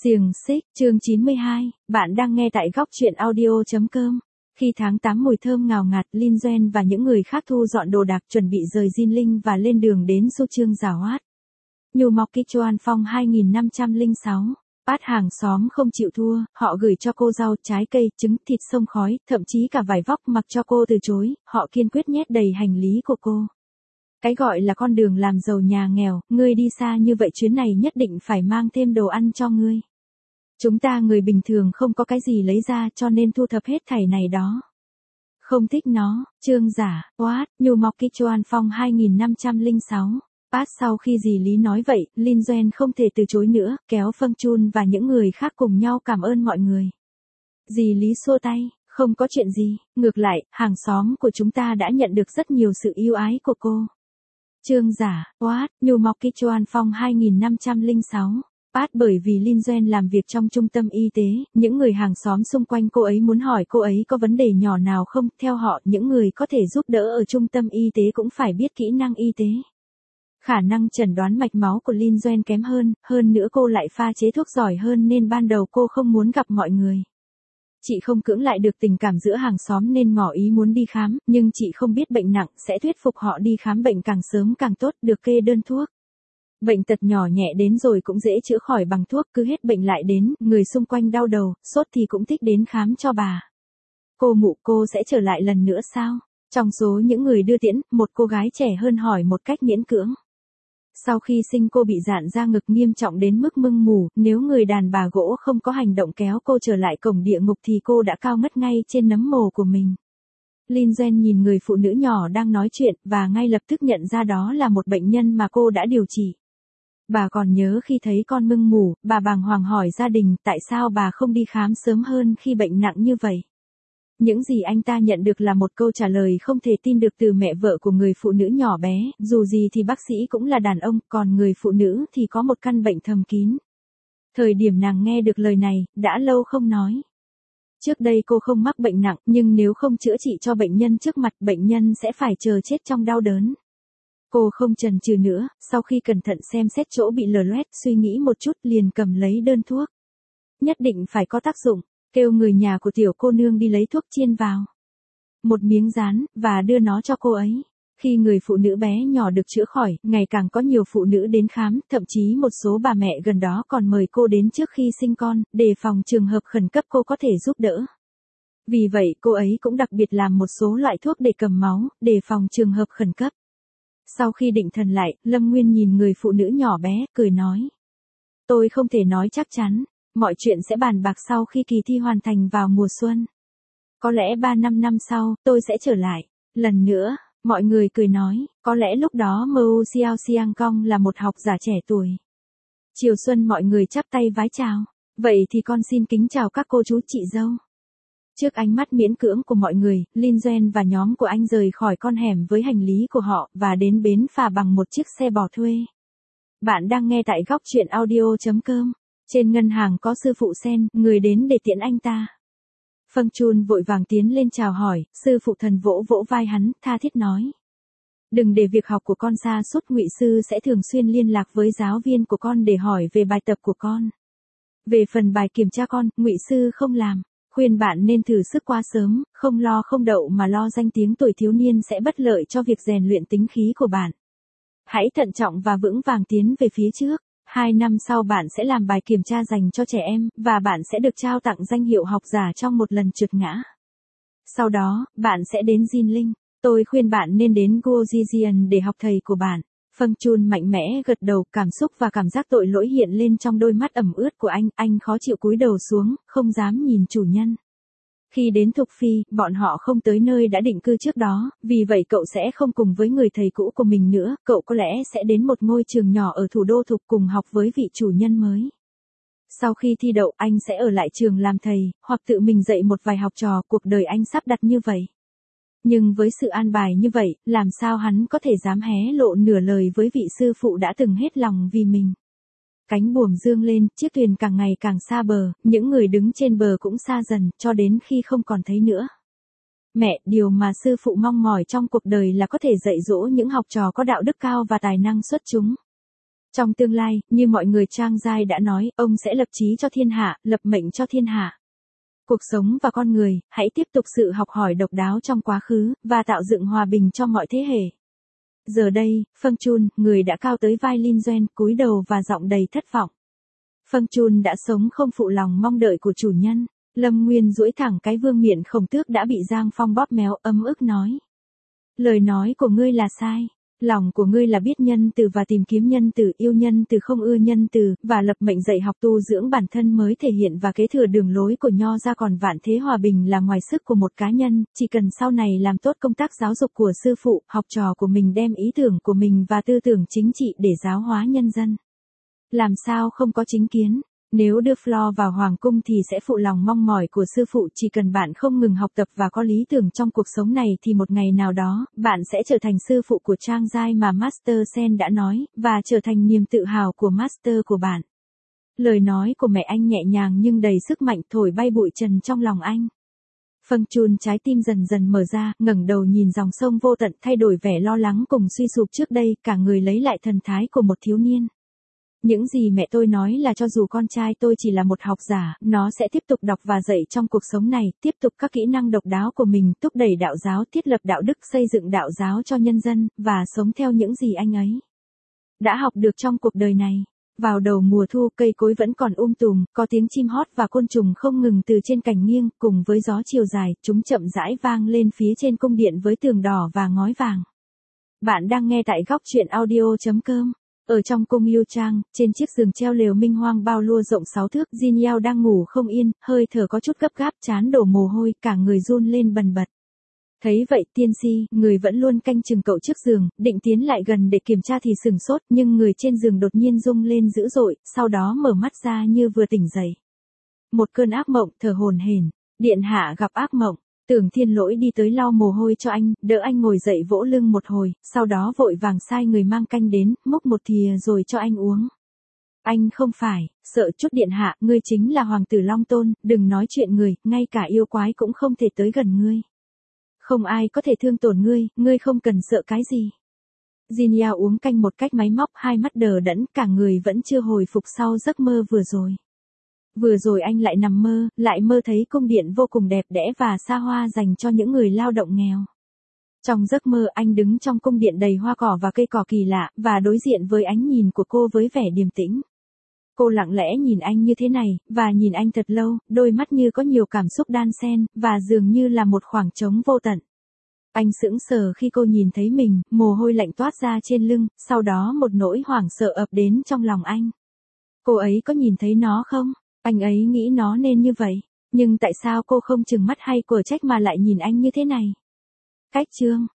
Xiềng xích, chương 92, bạn đang nghe tại góc truyện audio.com. Khi tháng 8 mùi thơm ngào ngạt, Lin Duan và những người khác thu dọn đồ đạc chuẩn bị rời Jinling và lên đường đến Su Trương Giảo Hoát. Nhu Mọc Kichuan Phong 2506. Bát hàng xóm không chịu thua, họ gửi cho cô rau, trái cây, trứng, thịt xông khói, thậm chí cả vải vóc mặc cho cô từ chối, họ kiên quyết nhét đầy hành lý của cô. Cái gọi là con đường làm giàu nhà nghèo, ngươi đi xa như vậy chuyến này nhất định phải mang thêm đồ ăn cho ngươi. Chúng ta người bình thường không có cái gì lấy ra cho nên thu thập hết thảy này đó. Không thích nó, Trương Giả, What, Nhu Mọc Kichuan Phong 2506. Bát sau khi dì Lý nói vậy, Lin Duan không thể từ chối nữa, kéo Phâng Chun và những người khác cùng nhau cảm ơn mọi người. Dì Lý xua tay, không có chuyện gì, ngược lại, hàng xóm của chúng ta đã nhận được rất nhiều sự yêu ái của cô. Trương Giả, What, Nhu Mọc Kichuan Phong 2506. Bát bởi vì Lin Duan làm việc trong trung tâm y tế, những người hàng xóm xung quanh cô ấy muốn hỏi cô ấy có vấn đề nhỏ nào không, theo họ, những người có thể giúp đỡ ở trung tâm y tế cũng phải biết kỹ năng y tế. Khả năng chẩn đoán mạch máu của Lin Duan kém hơn nữa cô lại pha chế thuốc giỏi hơn nên ban đầu cô không muốn gặp mọi người. Chị không cưỡng lại được tình cảm giữa hàng xóm nên ngỏ ý muốn đi khám, nhưng chị không biết bệnh nặng sẽ thuyết phục họ đi khám bệnh càng sớm càng tốt, được kê đơn thuốc. Bệnh tật nhỏ nhẹ đến rồi cũng dễ chữa khỏi bằng thuốc, cứ hết bệnh lại đến, người xung quanh đau đầu, sốt thì cũng thích đến khám cho bà. Cô mụ, cô sẽ trở lại lần nữa sao? Trong số những người đưa tiễn, một cô gái trẻ hơn hỏi một cách miễn cưỡng. Sau khi sinh cô bị dạn ra ngực nghiêm trọng đến mức mưng mủ, nếu người đàn bà gỗ không có hành động kéo cô trở lại cổng địa ngục thì cô đã cao ngất ngay trên nấm mồ của mình. Lin Duan nhìn người phụ nữ nhỏ đang nói chuyện và ngay lập tức nhận ra đó là một bệnh nhân mà cô đã điều trị. Bà còn nhớ khi thấy con mưng mủ, bà bàng hoàng hỏi gia đình tại sao bà không đi khám sớm hơn khi bệnh nặng như vậy. Những gì anh ta nhận được là một câu trả lời không thể tin được từ mẹ vợ của người phụ nữ nhỏ bé, dù gì thì bác sĩ cũng là đàn ông, còn người phụ nữ thì có một căn bệnh thầm kín. Thời điểm nàng nghe được lời này, đã lâu không nói. Trước đây cô không mắc bệnh nặng, nhưng nếu không chữa trị cho bệnh nhân trước mặt, bệnh nhân sẽ phải chờ chết trong đau đớn. Cô không chần chừ nữa, sau khi cẩn thận xem xét chỗ bị lở loét, suy nghĩ một chút liền cầm lấy đơn thuốc. Nhất định phải có tác dụng, kêu người nhà của tiểu cô nương đi lấy thuốc chiên vào một miếng rán, và đưa nó cho cô ấy. Khi người phụ nữ bé nhỏ được chữa khỏi, ngày càng có nhiều phụ nữ đến khám, thậm chí một số bà mẹ gần đó còn mời cô đến trước khi sinh con, đề phòng trường hợp khẩn cấp cô có thể giúp đỡ. Vì vậy cô ấy cũng đặc biệt làm một số loại thuốc để cầm máu, đề phòng trường hợp khẩn cấp. Sau khi định thần lại, Lâm Nguyên nhìn người phụ nữ nhỏ bé, cười nói. Tôi không thể nói chắc chắn, mọi chuyện sẽ bàn bạc sau khi kỳ thi hoàn thành vào mùa xuân. Có lẽ 3-5 năm sau, tôi sẽ trở lại. Lần nữa, mọi người cười nói, có lẽ lúc đó Mu Xiao Xiang Kong là một học giả trẻ tuổi. Chiều xuân mọi người chắp tay vái chào. Vậy thì con xin kính chào các cô chú chị dâu. Trước ánh mắt miễn cưỡng của mọi người, Lin Duan và nhóm của anh rời khỏi con hẻm với hành lý của họ và đến bến phà bằng một chiếc xe bò thuê. Bạn đang nghe tại góc truyện audio.com. Trên ngân hàng có sư phụ Sen, người đến để tiễn anh ta. Phâng Chun vội vàng tiến lên chào hỏi, sư phụ thần vỗ vỗ vai hắn, tha thiết nói. Đừng để việc học của con sa sút, Ngụy sư sẽ thường xuyên liên lạc với giáo viên của con để hỏi về bài tập của con. Về phần bài kiểm tra con, Ngụy sư không làm. Khuyên bạn nên thử sức quá sớm, không lo không đậu mà lo danh tiếng tuổi thiếu niên sẽ bất lợi cho việc rèn luyện tính khí của bạn. Hãy thận trọng và vững vàng tiến về phía trước. 2 năm sau bạn sẽ làm bài kiểm tra dành cho trẻ em, và bạn sẽ được trao tặng danh hiệu học giả trong một lần trượt ngã. Sau đó, bạn sẽ đến Jinling. Tôi khuyên bạn nên đến Guojijian để học thầy của bạn. Phâng Chun mạnh mẽ gật đầu, cảm xúc và cảm giác tội lỗi hiện lên trong đôi mắt ẩm ướt của anh khó chịu cúi đầu xuống, không dám nhìn chủ nhân. Khi đến Thục Phi, bọn họ không tới nơi đã định cư trước đó, vì vậy cậu sẽ không cùng với người thầy cũ của mình nữa, cậu có lẽ sẽ đến một ngôi trường nhỏ ở thủ đô Thục cùng học với vị chủ nhân mới. Sau khi thi đậu, anh sẽ ở lại trường làm thầy, hoặc tự mình dạy một vài học trò, cuộc đời anh sắp đặt như vậy. Nhưng với sự an bài như vậy, làm sao hắn có thể dám hé lộ nửa lời với vị sư phụ đã từng hết lòng vì mình. Cánh buồm dương lên, chiếc thuyền càng ngày càng xa bờ, những người đứng trên bờ cũng xa dần, cho đến khi không còn thấy nữa. Mẹ, điều mà sư phụ mong mỏi trong cuộc đời là có thể dạy dỗ những học trò có đạo đức cao và tài năng xuất chúng. Trong tương lai, như mọi người Trang Giai đã nói, ông sẽ lập chí cho thiên hạ, lập mệnh cho thiên hạ. Cuộc sống và con người, hãy tiếp tục sự học hỏi độc đáo trong quá khứ, và tạo dựng hòa bình cho mọi thế hệ. Giờ đây, Phâng Chun, người đã cao tới vai Lin Duan, cúi đầu và giọng đầy thất vọng. Phâng Chun đã sống không phụ lòng mong đợi của chủ nhân. Lâm Nguyên duỗi thẳng cái vương miện Khổng Tước đã bị Giang Phong bóp méo, ấm ức nói. Lời nói của ngươi là sai. Lòng của ngươi là biết nhân từ và tìm kiếm nhân từ, yêu nhân từ không ưa nhân từ, và lập mệnh dạy học tu dưỡng bản thân mới thể hiện và kế thừa đường lối của Nho ra, còn vạn thế hòa bình là ngoài sức của một cá nhân, chỉ cần sau này làm tốt công tác giáo dục của sư phụ, học trò của mình đem ý tưởng của mình và tư tưởng chính trị để giáo hóa nhân dân. Làm sao không có chính kiến? Nếu đưa Flo vào hoàng cung thì sẽ phụ lòng mong mỏi của sư phụ, chỉ cần bạn không ngừng học tập và có lý tưởng trong cuộc sống này thì một ngày nào đó, bạn sẽ trở thành sư phụ của Trang Giai mà Master Sen đã nói, và trở thành niềm tự hào của Master của bạn. Lời nói của mẹ anh nhẹ nhàng nhưng đầy sức mạnh, thổi bay bụi trần trong lòng anh. Phâng Chun trái tim dần dần mở ra, ngẩng đầu nhìn dòng sông vô tận, thay đổi vẻ lo lắng cùng suy sụp trước đây, cả người lấy lại thần thái của một thiếu niên. Những gì mẹ tôi nói là cho dù con trai tôi chỉ là một học giả, nó sẽ tiếp tục đọc và dạy trong cuộc sống này, tiếp tục các kỹ năng độc đáo của mình, thúc đẩy đạo giáo, thiết lập đạo đức, xây dựng đạo giáo cho nhân dân, và sống theo những gì anh ấy đã học được trong cuộc đời này. Vào đầu mùa thu, cây cối vẫn còn tùm, có tiếng chim hót và côn trùng không ngừng từ trên cành nghiêng, cùng với gió chiều dài, chúng chậm rãi vang lên phía trên cung điện với tường đỏ và ngói vàng. Bạn đang nghe tại góc truyện audio.com. Ở trong cung Liu Trang, trên chiếc giường treo lều minh hoang bao lua rộng 6 thước, Jin Yao đang ngủ không yên, hơi thở có chút gấp gáp, trán đổ mồ hôi, cả người run lên bần bật. Thấy vậy, tiên si, người vẫn luôn canh chừng cậu trước giường, định tiến lại gần để kiểm tra thì sửng sốt, nhưng người trên giường đột nhiên rung lên dữ dội, sau đó mở mắt ra như vừa tỉnh dậy. Một cơn ác mộng, thở hổn hển. Điện hạ gặp ác mộng. Tưởng Thiên Lỗi đi tới lau mồ hôi cho anh, đỡ anh ngồi dậy vỗ lưng một hồi, sau đó vội vàng sai người mang canh đến, múc một thìa rồi cho anh uống. Anh không phải, sợ chút điện hạ, ngươi chính là hoàng tử Long Tôn, đừng nói chuyện người, ngay cả yêu quái cũng không thể tới gần ngươi. Không ai có thể thương tổn ngươi không cần sợ cái gì. Jin Yao uống canh một cách máy móc, hai mắt đờ đẫn, cả người vẫn chưa hồi phục sau giấc mơ vừa rồi. Vừa rồi anh lại nằm mơ, lại mơ thấy cung điện vô cùng đẹp đẽ và xa hoa dành cho những người lao động nghèo. Trong giấc mơ anh đứng trong cung điện đầy hoa cỏ và cây cỏ kỳ lạ, và đối diện với ánh nhìn của cô với vẻ điềm tĩnh. Cô lặng lẽ nhìn anh như thế này, và nhìn anh thật lâu, đôi mắt như có nhiều cảm xúc đan xen, và dường như là một khoảng trống vô tận. Anh sững sờ khi cô nhìn thấy mình, mồ hôi lạnh toát ra trên lưng, sau đó một nỗi hoảng sợ ập đến trong lòng anh. Cô ấy có nhìn thấy nó không? Anh ấy nghĩ nó nên như vậy. Nhưng tại sao cô không trừng mắt hay của trách mà lại nhìn anh như thế này? Cách chương